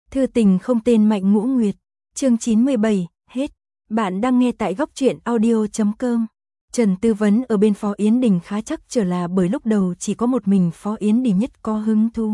Thư tình không tên Mạnh Ngũ Nguyệt, chương 97, hết. Bạn đang nghe tại góc truyện audio.com. Trần Tư Vấn ở bên Phó Yến Đình khá chắc trở là bởi lúc đầu chỉ có một mình Phó Yến Đình nhất có hứng thú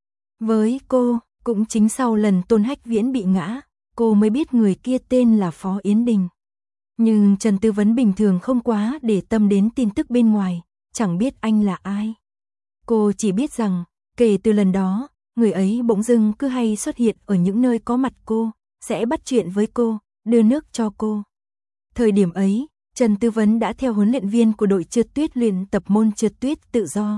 với cô, cũng chính sau lần Tôn Hách Viễn bị ngã, cô mới biết người kia tên là Phó Yến Đình. Nhưng Trần Tư Vấn bình thường không quá để tâm đến tin tức bên ngoài, chẳng biết anh là ai. Cô chỉ biết rằng, kể từ lần đó, người ấy bỗng dưng cứ hay xuất hiện ở những nơi có mặt cô, sẽ bắt chuyện với cô, đưa nước cho cô. Thời điểm ấy, Trần Tư Vấn đã theo huấn luyện viên của đội trượt tuyết luyện tập môn trượt tuyết tự do.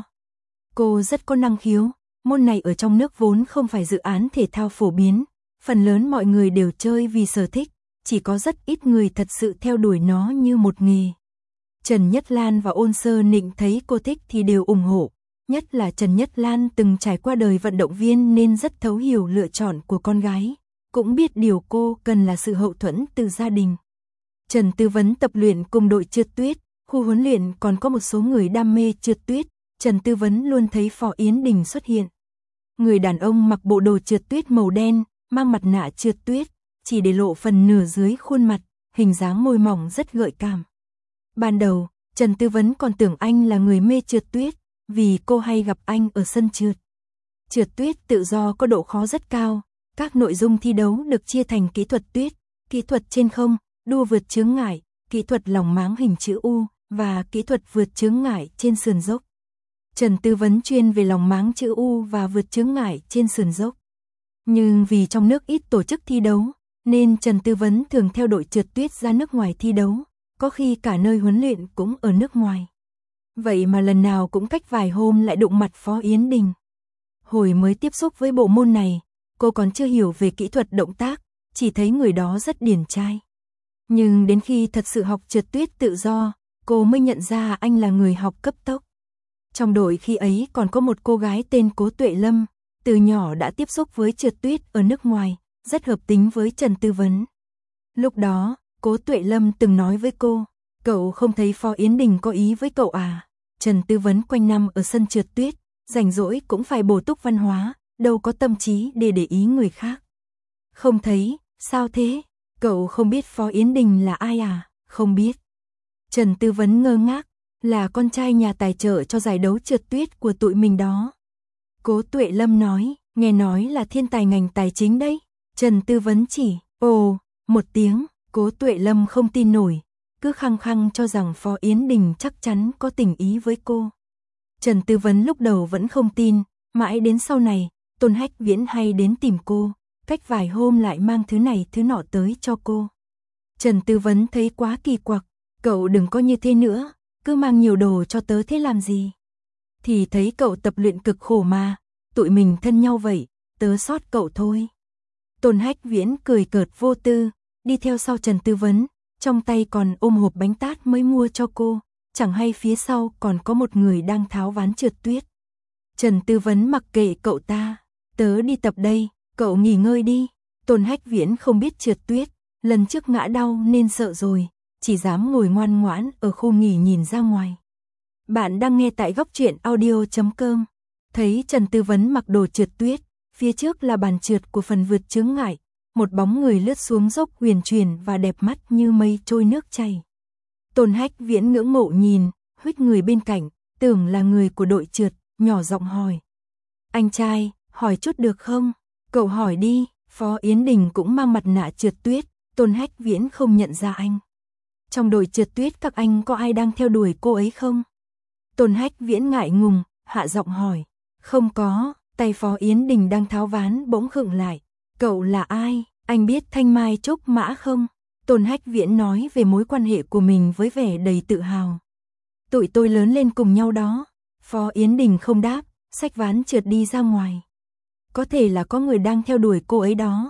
Cô rất có năng khiếu, môn này ở trong nước vốn không phải dự án thể thao phổ biến, phần lớn mọi người đều chơi vì sở thích, chỉ có rất ít người thật sự theo đuổi nó như một nghề. Trần Nhất Lan và Ôn Sơ Nịnh thấy cô thích thì đều ủng hộ, nhất là Trần Nhất Lan từng trải qua đời vận động viên nên rất thấu hiểu lựa chọn của con gái, cũng biết điều cô cần là sự hậu thuẫn từ gia đình. Trần Tư Vấn tập luyện cùng đội trượt tuyết, khu huấn luyện còn có một số người đam mê trượt tuyết, Trần Tư Vấn luôn thấy Phó Yến Đình xuất hiện. Người đàn ông mặc bộ đồ trượt tuyết màu đen, mang mặt nạ trượt tuyết, chỉ để lộ phần nửa dưới khuôn mặt, hình dáng môi mỏng rất gợi cảm. Ban đầu, Trần Tư Vấn còn tưởng anh là người mê trượt tuyết, vì cô hay gặp anh ở sân trượt. Trượt tuyết tự do có độ khó rất cao, các nội dung thi đấu được chia thành kỹ thuật tuyết, kỹ thuật trên không, đua vượt chướng ngại, kỹ thuật lòng máng hình chữ U và kỹ thuật vượt chướng ngại trên sườn dốc. Trần Tư Vấn chuyên về lòng máng chữ U và vượt chướng ngại trên sườn dốc. Nhưng vì trong nước ít tổ chức thi đấu, nên Trần Tư Vấn thường theo đội trượt tuyết ra nước ngoài thi đấu, có khi cả nơi huấn luyện cũng ở nước ngoài. Vậy mà lần nào cũng cách vài hôm lại đụng mặt Phó Yến Đình. Hồi mới tiếp xúc với bộ môn này, cô còn chưa hiểu về kỹ thuật động tác, chỉ thấy người đó rất điển trai. Nhưng đến khi thật sự học trượt tuyết tự do, cô mới nhận ra anh là người học cấp tốc. Trong đội khi ấy còn có một cô gái tên Cố Tuệ Lâm, từ nhỏ đã tiếp xúc với trượt tuyết ở nước ngoài, rất hợp tính với Trần Tư Vấn. Lúc đó, Cố Tuệ Lâm từng nói với cô, cậu không thấy Phó Yến Đình có ý với cậu à? Trần Tư Vấn quanh năm ở sân trượt tuyết, rảnh rỗi cũng phải bổ túc văn hóa, đâu có tâm trí để ý người khác. Không thấy, sao thế? Cậu không biết Phó Yến Đình là ai à? Không biết. Trần Tư Vấn ngơ ngác, là con trai nhà tài trợ cho giải đấu trượt tuyết của tụi mình đó. Cố Tuệ Lâm nói, nghe nói là thiên tài ngành tài chính đấy. Trần Tư Vấn chỉ, ồ, một tiếng, Cố Tuệ Lâm không tin nổi, cứ khăng khăng cho rằng Phó Yến Đình chắc chắn có tình ý với cô. Trần Tư Vấn lúc đầu vẫn không tin, mãi đến sau này, Tôn Hách Viễn hay đến tìm cô, cách vài hôm lại mang thứ này thứ nọ tới cho cô. Trần Tư Vấn thấy quá kỳ quặc, cậu đừng có như thế nữa, cứ mang nhiều đồ cho tớ thế làm gì? Thì thấy cậu tập luyện cực khổ mà, tụi mình thân nhau vậy, tớ sót cậu thôi. Tôn Hách Viễn cười cợt vô tư, đi theo sau Trần Tư Vấn, trong tay còn ôm hộp bánh tát mới mua cho cô, chẳng hay phía sau còn có một người đang tháo ván trượt tuyết. Trần Tư Vấn mặc kệ cậu ta, tớ đi tập đây, cậu nghỉ ngơi đi. Tôn Hách Viễn không biết trượt tuyết, lần trước ngã đau nên sợ rồi, chỉ dám ngồi ngoan ngoãn ở khu nghỉ nhìn ra ngoài. Bạn đang nghe tại góc truyện audio.com. Thấy Trần Tư Vấn mặc đồ trượt tuyết, phía trước là bàn trượt của phần vượt chướng ngại, một bóng người lướt xuống dốc huyền chuyển và đẹp mắt như mây trôi nước chảy. Tôn Hách Viễn ngưỡng mộ nhìn, huých người bên cạnh, tưởng là người của đội trượt, nhỏ giọng hỏi. Anh trai, hỏi chút được không? Cậu hỏi đi. Phó Yến Đình cũng mang mặt nạ trượt tuyết, Tôn Hách Viễn không nhận ra anh. Trong đội trượt tuyết các anh có ai đang theo đuổi cô ấy không? Tôn Hách Viễn ngại ngùng, hạ giọng hỏi. Không có, tay Phó Yến Đình đang tháo ván bỗng khựng lại. Cậu là ai? Anh biết Thanh Mai Trúc Mã không? Tôn Hách Viễn nói về mối quan hệ của mình với vẻ đầy tự hào. Tụi tôi lớn lên cùng nhau đó. Phó Yến Đình không đáp, xách ván trượt đi ra ngoài. Có thể là có người đang theo đuổi cô ấy đó.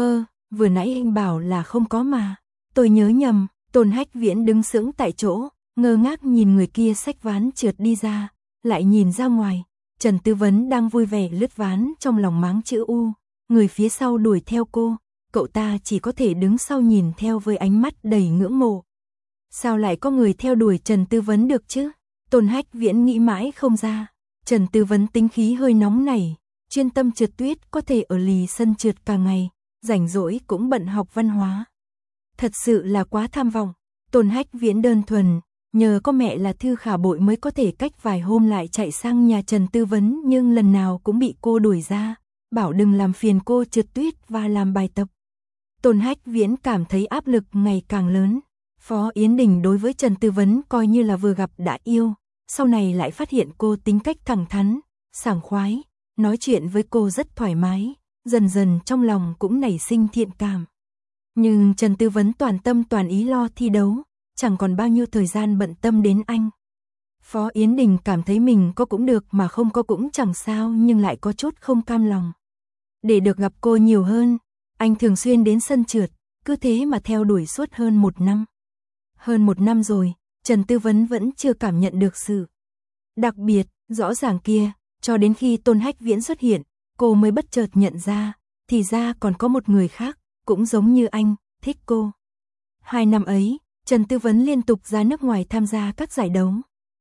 Vừa nãy anh bảo là không có mà. Tôi nhớ nhầm. Tôn Hách Viễn đứng sững tại chỗ, ngơ ngác nhìn người kia xách ván trượt đi ra, lại nhìn ra ngoài. Trần Tư Vấn đang vui vẻ lướt ván trong lòng máng chữ U, người phía sau đuổi theo cô, cậu ta chỉ có thể đứng sau nhìn theo với ánh mắt đầy ngưỡng mộ. Sao lại có người theo đuổi Trần Tư Vấn được chứ? Tôn Hách Viễn nghĩ mãi không ra. Trần Tư Vấn tính khí hơi nóng nảy, chuyên tâm trượt tuyết có thể ở lì sân trượt cả ngày, rảnh rỗi cũng bận học văn hóa. Thật sự là quá tham vọng. Tôn Hách Viễn đơn thuần, nhờ có mẹ là Thư Khả Bội mới có thể cách vài hôm lại chạy sang nhà Trần Tư Vấn, nhưng lần nào cũng bị cô đuổi ra, bảo đừng làm phiền cô trượt tuyết và làm bài tập. Tôn Hách Viễn cảm thấy áp lực ngày càng lớn. Phó Yến Đình đối với Trần Tư Vấn coi như là vừa gặp đã yêu, sau này lại phát hiện cô tính cách thẳng thắn, sảng khoái, nói chuyện với cô rất thoải mái, dần dần trong lòng cũng nảy sinh thiện cảm. Nhưng Trần Tư Vấn toàn tâm toàn ý lo thi đấu, chẳng còn bao nhiêu thời gian bận tâm đến anh. Phó Yến Đình cảm thấy mình có cũng được mà không có cũng chẳng sao, nhưng lại có chút không cam lòng. Để được gặp cô nhiều hơn, anh thường xuyên đến sân trượt, cứ thế mà theo đuổi suốt hơn 1 năm. Hơn 1 năm rồi, Trần Tư Vấn vẫn chưa cảm nhận được sự đặc biệt, rõ ràng kia, cho đến khi Tôn Hách Viễn xuất hiện, cô mới bất chợt nhận ra, thì ra còn có một người khác, cũng giống như anh, thích cô. 2 năm ấy, Trần Tư Vấn liên tục ra nước ngoài tham gia các giải đấu.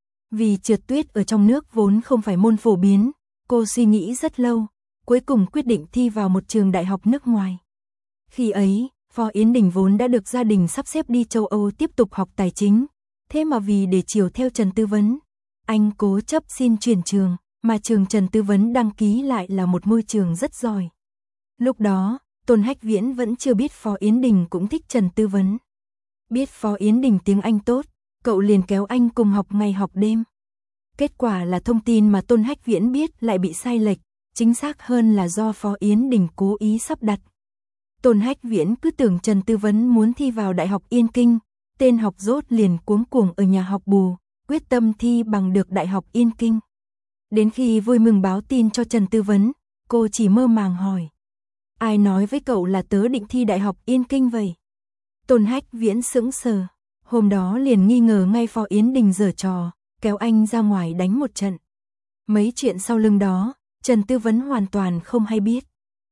Vì trượt tuyết ở trong nước vốn không phải môn phổ biến, cô suy nghĩ rất lâu, cuối cùng quyết định thi vào một trường đại học nước ngoài. Khi ấy, Phó Yến Đình vốn đã được gia đình sắp xếp đi châu Âu tiếp tục học tài chính, thế mà vì để chiều theo Trần Tư Vấn, anh cố chấp xin chuyển trường, mà trường Trần Tư Vấn đăng ký lại là một môi trường rất giỏi. Lúc đó, Tôn Hách Viễn vẫn chưa biết Phó Yến Đình cũng thích Trần Tư Vấn. Biết Phó Yến Đình tiếng Anh tốt, cậu liền kéo anh cùng học ngày học đêm. Kết quả là thông tin mà Tôn Hách Viễn biết lại bị sai lệch, chính xác hơn là do Phó Yến Đình cố ý sắp đặt. Tôn Hách Viễn cứ tưởng Trần Tư Vấn muốn thi vào Đại học Yên Kinh, tên học dốt liền cuống cuồng ở nhà học bù, quyết tâm thi bằng được Đại học Yên Kinh. Đến khi vui mừng báo tin cho Trần Tư Vấn, cô chỉ mơ màng hỏi: ai nói với cậu là tớ định thi Đại học Yên Kinh vậy? Tôn Hách Viễn sững sờ, hôm đó liền nghi ngờ ngay Phó Yến Đình giở trò, kéo anh ra ngoài đánh một trận. Mấy chuyện sau lưng đó, Trần Tư Vấn hoàn toàn không hay biết.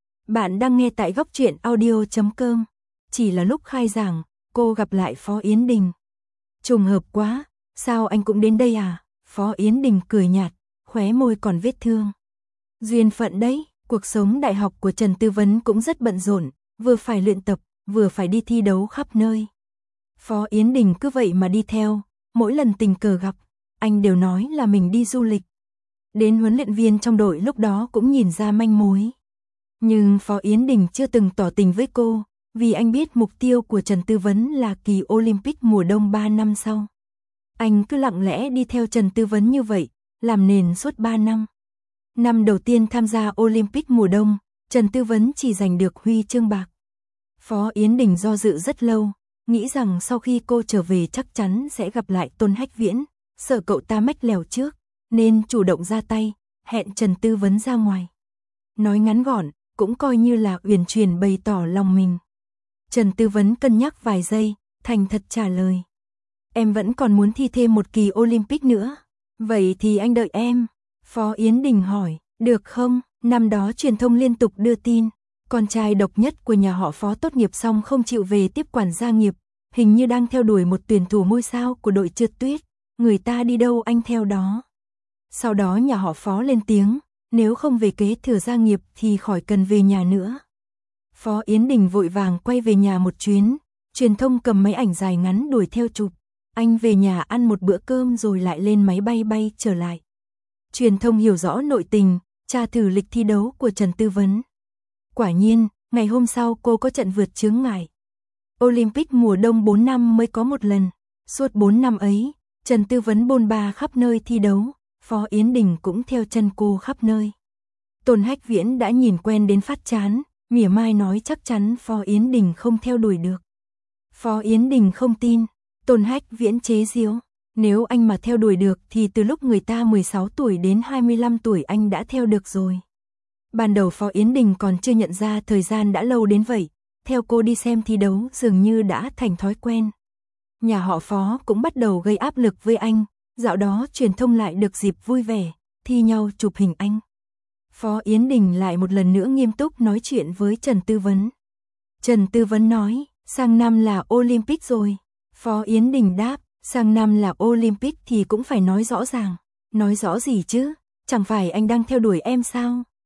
Bạn đang nghe tại Góc Truyện Audio.com. Chỉ là lúc khai giảng, cô gặp lại Phó Yến Đình. Trùng hợp quá, sao anh cũng đến đây à? Phó Yến Đình cười nhạt, khóe môi còn vết thương. Duyên phận đấy, cuộc sống đại học của Trần Tư Vấn cũng rất bận rộn, vừa phải luyện tập, vừa phải đi thi đấu khắp nơi. Phó Yến Đình cứ vậy mà đi theo, mỗi lần tình cờ gặp, anh đều nói là mình đi du lịch. Đến huấn luyện viên trong đội lúc đó cũng nhìn ra manh mối. Nhưng Phó Yến Đình chưa từng tỏ tình với cô, vì anh biết mục tiêu của Trần Tư Vấn là kỳ Olympic mùa đông 3 năm sau. Anh cứ lặng lẽ đi theo Trần Tư Vấn như vậy, làm nền suốt 3 năm. Năm đầu tiên tham gia Olympic mùa đông, Trần Tư Vấn chỉ giành được huy chương bạc. Phó Yến Đình do dự rất lâu, nghĩ rằng sau khi cô trở về chắc chắn sẽ gặp lại Tôn Hách Viễn, sợ cậu ta mách lèo trước, nên chủ động ra tay, hẹn Trần Tư Vấn ra ngoài. Nói ngắn gọn, cũng coi như là uyển chuyển bày tỏ lòng mình. Trần Tư Vấn cân nhắc vài giây, thành thật trả lời: em vẫn còn muốn thi thêm một kỳ Olympic nữa. Vậy thì anh đợi em. Phó Yến Đình hỏi: được không? Năm đó truyền thông liên tục đưa tin, con trai độc nhất của nhà họ Phó tốt nghiệp xong không chịu về tiếp quản gia nghiệp, hình như đang theo đuổi một tuyển thủ ngôi sao của đội trượt tuyết, người ta đi đâu anh theo đó. Sau đó nhà họ Phó lên tiếng, nếu không về kế thừa gia nghiệp thì khỏi cần về nhà nữa. Phó Yến Đình vội vàng quay về nhà một chuyến, truyền thông cầm máy ảnh dài ngắn đuổi theo chụp, anh về nhà ăn một bữa cơm rồi lại lên máy bay bay trở lại. Truyền thông hiểu rõ nội tình, tra thử lịch thi đấu của Trần Tư Vấn. Quả nhiên, ngày hôm sau cô có trận vượt chướng ngại. Olympic mùa đông 4 năm mới có một lần, suốt 4 năm ấy, Trần Tư Vấn bôn ba khắp nơi thi đấu, Phó Yến Đình cũng theo chân cô khắp nơi. Tôn Hách Viễn đã nhìn quen đến phát chán, mỉa mai nói chắc chắn Phó Yến Đình không theo đuổi được. Phó Yến Đình không tin, Tôn Hách Viễn chế giễu: nếu anh mà theo đuổi được thì từ lúc người ta 16 tuổi đến 25 tuổi anh đã theo được rồi. Ban đầu Phó Yến Đình còn chưa nhận ra thời gian đã lâu đến vậy, theo cô đi xem thi đấu dường như đã thành thói quen. Nhà họ Phó cũng bắt đầu gây áp lực với anh, dạo đó truyền thông lại được dịp vui vẻ, thi nhau chụp hình anh. Phó Yến Đình lại một lần nữa nghiêm túc nói chuyện với Trần Tư Vấn. Trần Tư Vấn nói, sang năm là Olympic rồi. Phó Yến Đình đáp, sang năm là Olympic thì cũng phải nói rõ ràng. Nói rõ gì chứ, chẳng phải anh đang theo đuổi em sao?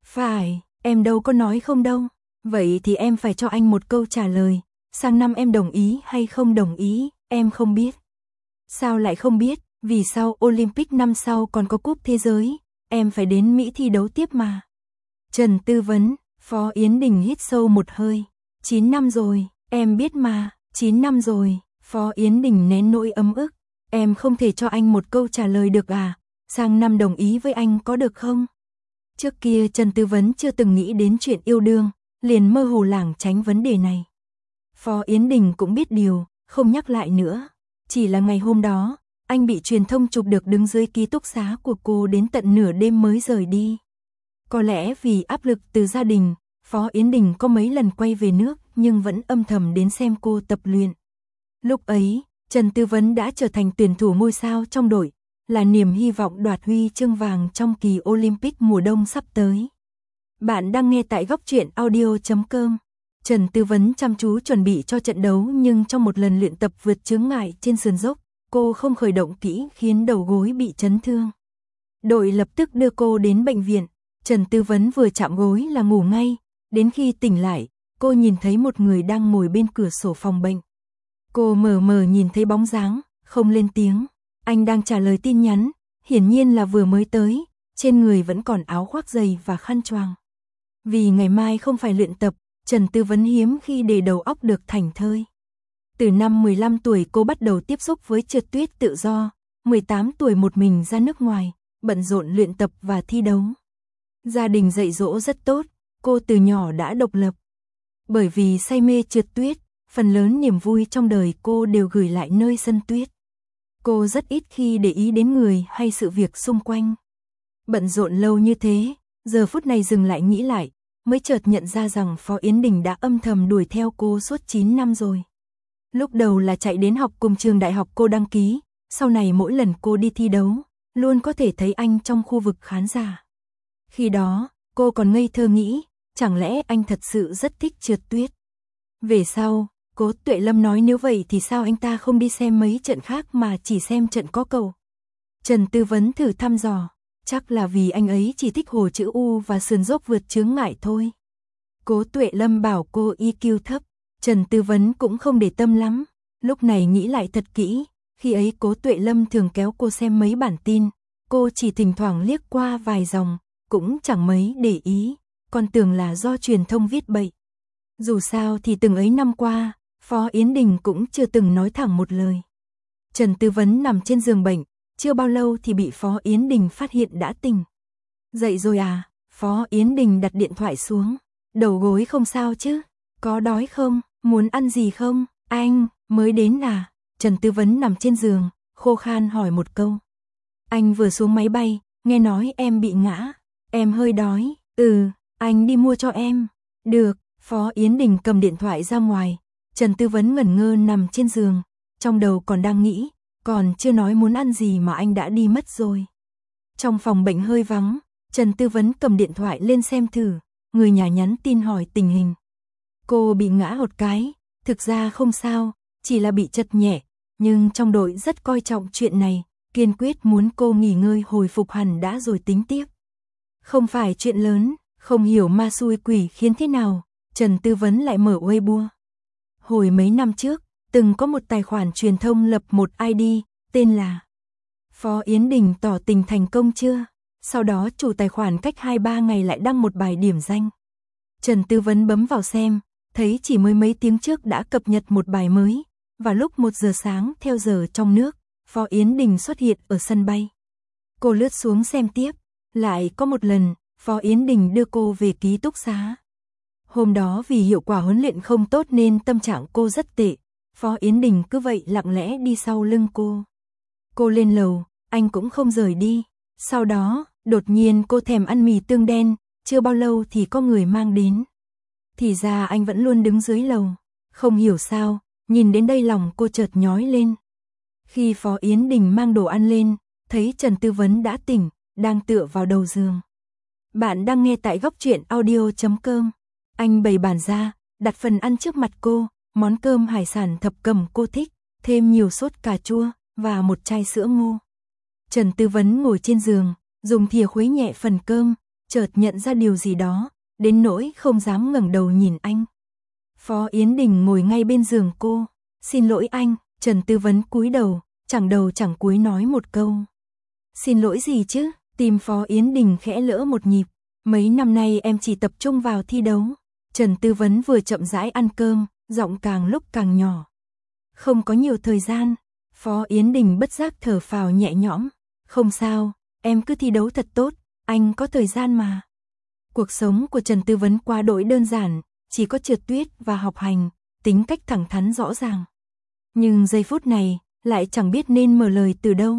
Phải, em đâu có nói không đâu. Vậy thì em phải cho anh một câu trả lời. Sang năm em đồng ý hay không đồng ý, em không biết. Sao lại không biết, vì sau Olympic năm sau còn có cúp thế giới, em phải đến Mỹ thi đấu tiếp mà. Trần tư vấn, Phó Yến Đình hít sâu một hơi. 9 năm rồi, em biết mà, 9 năm rồi. Phó Yến Đình nén nỗi ấm ức. Em không thể cho anh một câu trả lời được à, sang năm đồng ý với anh có được không? Trước kia Trần Tư Vấn chưa từng nghĩ đến chuyện yêu đương, liền mơ hồ lảng tránh vấn đề này. Phó Yến Đình cũng biết điều, không nhắc lại nữa. Chỉ là ngày hôm đó, anh bị truyền thông chụp được đứng dưới ký túc xá của cô đến tận nửa đêm mới rời đi. Có lẽ vì áp lực từ gia đình, Phó Yến Đình có mấy lần quay về nước nhưng vẫn âm thầm đến xem cô tập luyện. Lúc ấy, Trần Tư Vấn đã trở thành tuyển thủ ngôi sao trong đội, là niềm hy vọng đoạt huy chương vàng trong kỳ Olympic mùa đông sắp tới. Bạn đang nghe tại góc truyện audio.com. Trần Tư Vấn chăm chú chuẩn bị cho trận đấu nhưng trong một lần luyện tập vượt chướng ngại trên sườn dốc, cô không khởi động kỹ khiến đầu gối bị chấn thương. Đội lập tức đưa cô đến bệnh viện, Trần Tư Vấn vừa chạm gối là ngủ ngay, đến khi tỉnh lại, cô nhìn thấy một người đang ngồi bên cửa sổ phòng bệnh. Cô mờ mờ nhìn thấy bóng dáng, không lên tiếng. Anh đang trả lời tin nhắn, hiển nhiên là vừa mới tới, trên người vẫn còn áo khoác dày và khăn choàng. Vì ngày mai không phải luyện tập, Trần Tư Vấn hiếm khi để đầu óc được thảnh thơi. Từ năm 15 tuổi cô bắt đầu tiếp xúc với trượt tuyết tự do, 18 tuổi một mình ra nước ngoài, bận rộn luyện tập và thi đấu. Gia đình dạy dỗ rất tốt, cô từ nhỏ đã độc lập. Bởi vì say mê trượt tuyết, phần lớn niềm vui trong đời cô đều gửi lại nơi sân tuyết. Cô rất ít khi để ý đến người hay sự việc xung quanh. Bận rộn lâu như thế, giờ phút này dừng lại nghĩ lại, mới chợt nhận ra rằng Phó Yến Đình đã âm thầm đuổi theo cô suốt 9 năm rồi. Lúc đầu là chạy đến học cùng trường đại học cô đăng ký, sau này mỗi lần cô đi thi đấu, luôn có thể thấy anh trong khu vực khán giả. Khi đó, cô còn ngây thơ nghĩ, chẳng lẽ anh thật sự rất thích trượt tuyết. Về sau, Cố Tuệ Lâm nói nếu vậy thì sao anh ta không đi xem mấy trận khác mà chỉ xem trận có cầu. Trần Tư Vấn thử thăm dò, chắc là vì anh ấy chỉ thích hồ chữ U và sườn dốc vượt chướng ngại thôi. Cố Tuệ Lâm bảo cô EQ thấp, Trần Tư Vấn cũng không để tâm lắm. Lúc này nghĩ lại thật kỹ, khi ấy Cố Tuệ Lâm thường kéo cô xem mấy bản tin, cô chỉ thỉnh thoảng liếc qua vài dòng, cũng chẳng mấy để ý, còn tưởng là do truyền thông viết bậy. Dù sao thì từng ấy năm qua, Phó Yến Đình cũng chưa từng nói thẳng một lời. Trần Tư Vấn nằm trên giường bệnh, chưa bao lâu thì bị Phó Yến Đình phát hiện đã tỉnh. Dậy rồi à? Phó Yến Đình đặt điện thoại xuống. Đầu gối không sao chứ? Có đói không? Muốn ăn gì không? Anh, mới đến à? Trần Tư Vấn nằm trên giường, khô khan hỏi một câu. Anh vừa xuống máy bay, nghe nói em bị ngã. Em hơi đói. Anh đi mua cho em. Được, Phó Yến Đình cầm điện thoại ra ngoài. Trần Tư Vấn ngẩn ngơ nằm trên giường, trong đầu còn đang nghĩ, còn chưa nói muốn ăn gì mà anh đã đi mất rồi. Trong phòng bệnh hơi vắng, Trần Tư Vấn cầm điện thoại lên xem thử, người nhà nhắn tin hỏi tình hình. Cô bị ngã một cái, thực ra không sao, chỉ là bị trật nhẹ, nhưng trong đội rất coi trọng chuyện này, kiên quyết muốn cô nghỉ ngơi hồi phục hẳn đã rồi tính tiếp. Không phải chuyện lớn, không hiểu ma xui quỷ khiến thế nào, Trần Tư Vấn lại mở Weibo. Hồi mấy năm trước, từng có một tài khoản truyền thông lập một ID, tên là Phó Yến Đình tỏ tình thành công chưa? Sau đó chủ tài khoản cách 2-3 ngày lại đăng một bài điểm danh. Trần Tư Vấn bấm vào xem, thấy chỉ mới mấy tiếng trước đã cập nhật một bài mới, và lúc 1 giờ sáng theo giờ trong nước, Phó Yến Đình xuất hiện ở sân bay. Cô lướt xuống xem tiếp, lại có một lần, Phó Yến Đình đưa cô về ký túc xá. Hôm đó vì hiệu quả huấn luyện không tốt nên tâm trạng cô rất tệ, Phó Yến Đình cứ vậy lặng lẽ đi sau lưng cô. Cô lên lầu, anh cũng không rời đi. Sau đó, đột nhiên cô thèm ăn mì tương đen, chưa bao lâu thì có người mang đến. Thì ra anh vẫn luôn đứng dưới lầu. Không hiểu sao, nhìn đến đây lòng cô chợt nhói lên. Khi Phó Yến Đình mang đồ ăn lên, thấy Trần Tư Vấn đã tỉnh, đang tựa vào đầu giường. Bạn đang nghe tại góc truyện audio.com. Anh bày bàn ra, đặt phần ăn trước mặt cô, món cơm hải sản thập cẩm cô thích, thêm nhiều sốt cà chua và một chai sữa ngô. Trần Tư Vấn ngồi trên giường, dùng thìa khuấy nhẹ phần cơm, chợt nhận ra điều gì đó, đến nỗi không dám ngẩng đầu nhìn anh. Phó Yến Đình ngồi ngay bên giường cô. Xin lỗi anh, Trần Tư Vấn cúi đầu chẳng cúi nói một câu. Xin lỗi gì chứ, tim Phó Yến Đình khẽ lỡ một nhịp. Mấy năm nay em chỉ tập trung vào thi đấu. Trần Tư Vấn vừa chậm rãi ăn cơm, giọng càng lúc càng nhỏ. Không có nhiều thời gian. Phó Yến Đình bất giác thở phào nhẹ nhõm. Không sao, em cứ thi đấu thật tốt, anh có thời gian mà. Cuộc sống của Trần Tư Vấn quá đỗi đơn giản, chỉ có trượt tuyết và học hành, tính cách thẳng thắn rõ ràng. Nhưng giây phút này, lại chẳng biết nên mở lời từ đâu.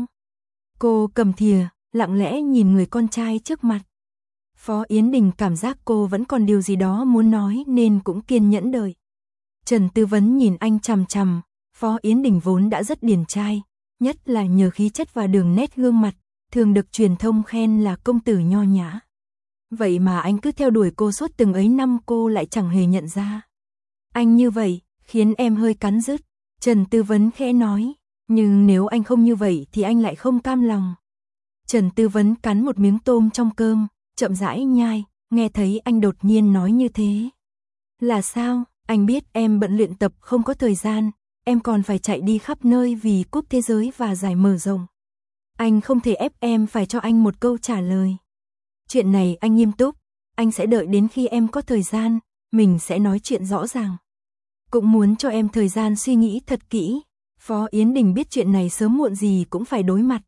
Cô cầm thìa, lặng lẽ nhìn người con trai trước mặt. Phó Yến Đình cảm giác cô vẫn còn điều gì đó muốn nói nên cũng kiên nhẫn đợi. Trần Tư Vấn nhìn anh chằm chằm, Phó Yến Đình vốn đã rất điển trai, nhất là nhờ khí chất và đường nét gương mặt, thường được truyền thông khen là công tử nho nhã. Vậy mà anh cứ theo đuổi cô suốt từng ấy năm, cô lại chẳng hề nhận ra. Anh như vậy, khiến em hơi cắn rứt. Trần Tư Vấn khẽ nói, nhưng nếu anh không như vậy thì anh lại không cam lòng. Trần Tư Vấn cắn một miếng tôm trong cơm, chậm rãi nhai, nghe thấy anh đột nhiên nói như thế. Là sao, anh biết em bận luyện tập không có thời gian, em còn phải chạy đi khắp nơi vì cúp thế giới và giải mở rộng. Anh không thể ép em phải cho anh một câu trả lời. Chuyện này anh nghiêm túc, anh sẽ đợi đến khi em có thời gian, mình sẽ nói chuyện rõ ràng. Cũng muốn cho em thời gian suy nghĩ thật kỹ. Phó Yến Đình biết chuyện này sớm muộn gì cũng phải đối mặt.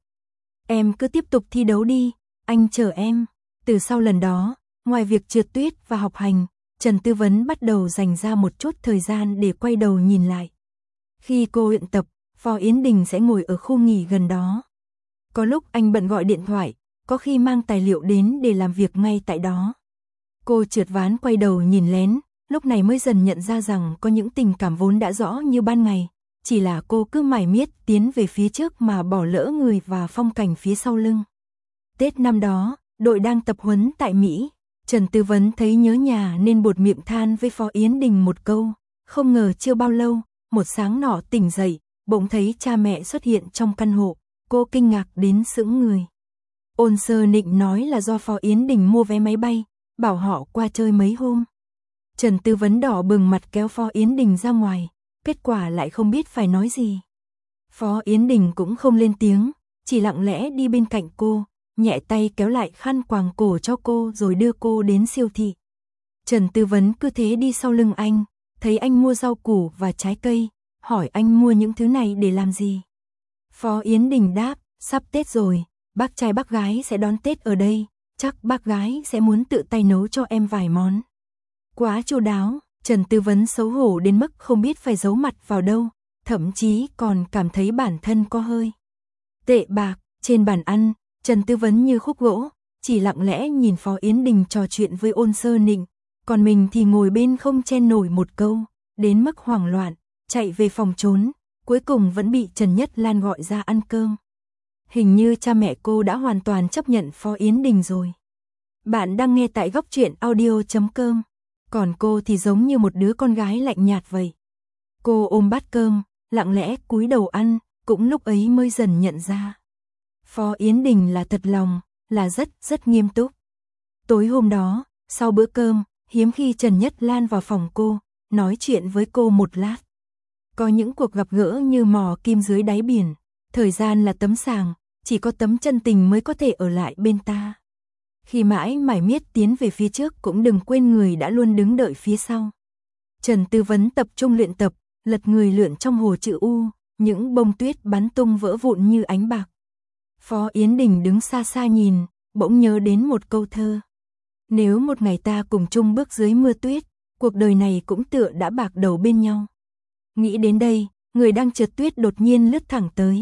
Em cứ tiếp tục thi đấu đi, anh chờ em. Từ sau lần đó, ngoài việc trượt tuyết và học hành, Trần Tư Vấn bắt đầu dành ra một chút thời gian để quay đầu nhìn lại. Khi cô luyện tập, Phó Yến Đình sẽ ngồi ở khu nghỉ gần đó. Có lúc anh bận gọi điện thoại, có khi mang tài liệu đến để làm việc ngay tại đó. Cô trượt ván quay đầu nhìn lén, lúc này mới dần nhận ra rằng có những tình cảm vốn đã rõ như ban ngày, chỉ là cô cứ mải miết tiến về phía trước mà bỏ lỡ người và phong cảnh phía sau lưng. Tết năm đó, đội đang tập huấn tại Mỹ, Trần Tư Vấn thấy nhớ nhà nên buột miệng than với Phó Yến Đình một câu, không ngờ chưa bao lâu, một sáng nọ tỉnh dậy, bỗng thấy cha mẹ xuất hiện trong căn hộ, cô kinh ngạc đến sững người. Ôn Sơ Nịnh nói là do Phó Yến Đình mua vé máy bay, bảo họ qua chơi mấy hôm. Trần Tư Vấn đỏ bừng mặt kéo Phó Yến Đình ra ngoài, kết quả lại không biết phải nói gì. Phó Yến Đình cũng không lên tiếng, chỉ lặng lẽ đi bên cạnh cô, nhẹ tay kéo lại khăn quàng cổ cho cô rồi đưa cô đến siêu thị. Trần Tư Vấn cứ thế đi sau lưng anh, thấy anh mua rau củ và trái cây, hỏi anh mua những thứ này để làm gì. Phó Yến Đình đáp, sắp Tết rồi, bác trai bác gái sẽ đón Tết ở đây, chắc bác gái sẽ muốn tự tay nấu cho em vài món. Quá chu đáo, Trần Tư Vấn xấu hổ đến mức không biết phải giấu mặt vào đâu, thậm chí còn cảm thấy bản thân có hơi tệ bạc. Trên bàn ăn, Trần Tư Vấn như khúc gỗ, chỉ lặng lẽ nhìn Phó Yến Đình trò chuyện với Ôn Sơ Nịnh, còn mình thì ngồi bên không chen nổi một câu, đến mức hoảng loạn, chạy về phòng trốn, cuối cùng vẫn bị Trần Nhất Lan gọi ra ăn cơm. Hình như cha mẹ cô đã hoàn toàn chấp nhận Phó Yến Đình rồi. Bạn đang nghe tại góc truyện audio.com, còn cô thì giống như một đứa con gái lạnh nhạt vậy. Cô ôm bát cơm, lặng lẽ cúi đầu ăn, cũng lúc ấy mới dần nhận ra. Phó Yến Đình là thật lòng, là rất nghiêm túc. Tối hôm đó, sau bữa cơm, hiếm khi Trần Nhất Lan vào phòng cô, nói chuyện với cô một lát. Có những cuộc gặp gỡ như mò kim dưới đáy biển, thời gian là tấm sàng, chỉ có tấm chân tình mới có thể ở lại bên ta. Khi mãi mải miết tiến về phía trước cũng đừng quên người đã luôn đứng đợi phía sau. Trần Tư Vấn tập trung luyện tập, lật người lượn trong hồ chữ U, những bông tuyết bắn tung vỡ vụn như ánh bạc. Phó Yến Đình đứng xa xa nhìn, bỗng nhớ đến một câu thơ. Nếu một ngày ta cùng chung bước dưới mưa tuyết, cuộc đời này cũng tựa đã bạc đầu bên nhau. Nghĩ đến đây, người đang trượt tuyết đột nhiên lướt thẳng tới.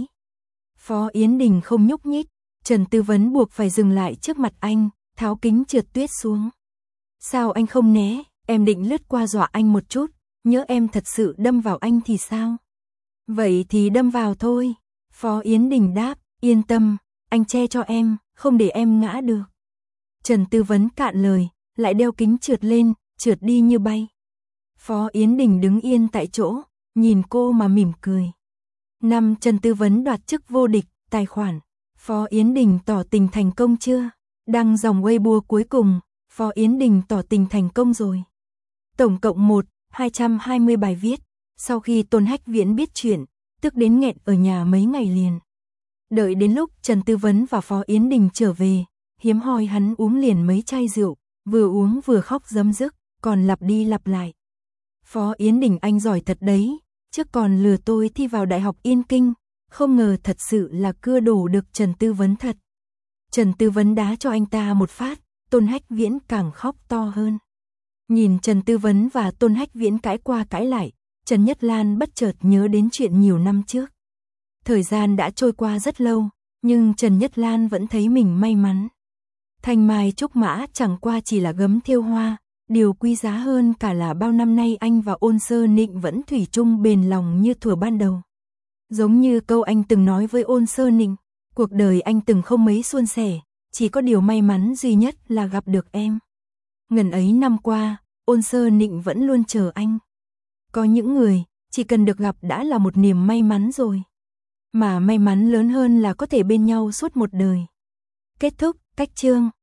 Phó Yến Đình không nhúc nhích, Trần Tư Vấn buộc phải dừng lại trước mặt anh, tháo kính trượt tuyết xuống. Sao anh không né, em định lướt qua dọa anh một chút, nhớ em thật sự đâm vào anh thì sao? Vậy thì đâm vào thôi. Phó Yến Đình đáp, yên tâm, anh che cho em, không để em ngã được. Trần Tư Vấn cạn lời, lại đeo kính trượt lên, trượt đi như bay. Phó Yến Đình đứng yên tại chỗ, nhìn cô mà mỉm cười. Năm Trần Tư Vấn đoạt chức vô địch, tài khoản. Phó Yến Đình tỏ tình thành công chưa? Đăng dòng Weibo cuối cùng, Phó Yến Đình tỏ tình thành công rồi. Tổng cộng 220 bài viết, sau khi Tôn Hách Viễn biết chuyện, tức đến nghẹn ở nhà mấy ngày liền. Đợi đến lúc Trần Tư Vấn và Phó Yến Đình trở về, hiếm hoi hắn uống liền mấy chai rượu, vừa uống vừa khóc rấm rức, còn lặp đi lặp lại. Phó Yến Đình anh giỏi thật đấy, trước còn lừa tôi thi vào Đại học Yên Kinh, không ngờ thật sự là cưa đổ được Trần Tư Vấn thật. Trần Tư Vấn đá cho anh ta một phát, Tôn Hách Viễn càng khóc to hơn. Nhìn Trần Tư Vấn và Tôn Hách Viễn cãi qua cãi lại, Trần Nhất Lan bất chợt nhớ đến chuyện nhiều năm trước. Thời gian đã trôi qua rất lâu, nhưng Trần Nhất Lan vẫn thấy mình may mắn. Thanh mai trúc mã chẳng qua chỉ là gấm thêu hoa, điều quý giá hơn cả là bao năm nay anh và Ôn Sơ Nịnh vẫn thủy chung bền lòng như thuở ban đầu. Giống như câu anh từng nói với Ôn Sơ Nịnh, cuộc đời anh từng không mấy suôn sẻ, chỉ có điều may mắn duy nhất là gặp được em. Ngần ấy năm qua, Ôn Sơ Nịnh vẫn luôn chờ anh. Có những người, chỉ cần được gặp đã là một niềm may mắn rồi. Mà may mắn lớn hơn là có thể bên nhau suốt một đời. Kết thúc, cách chương.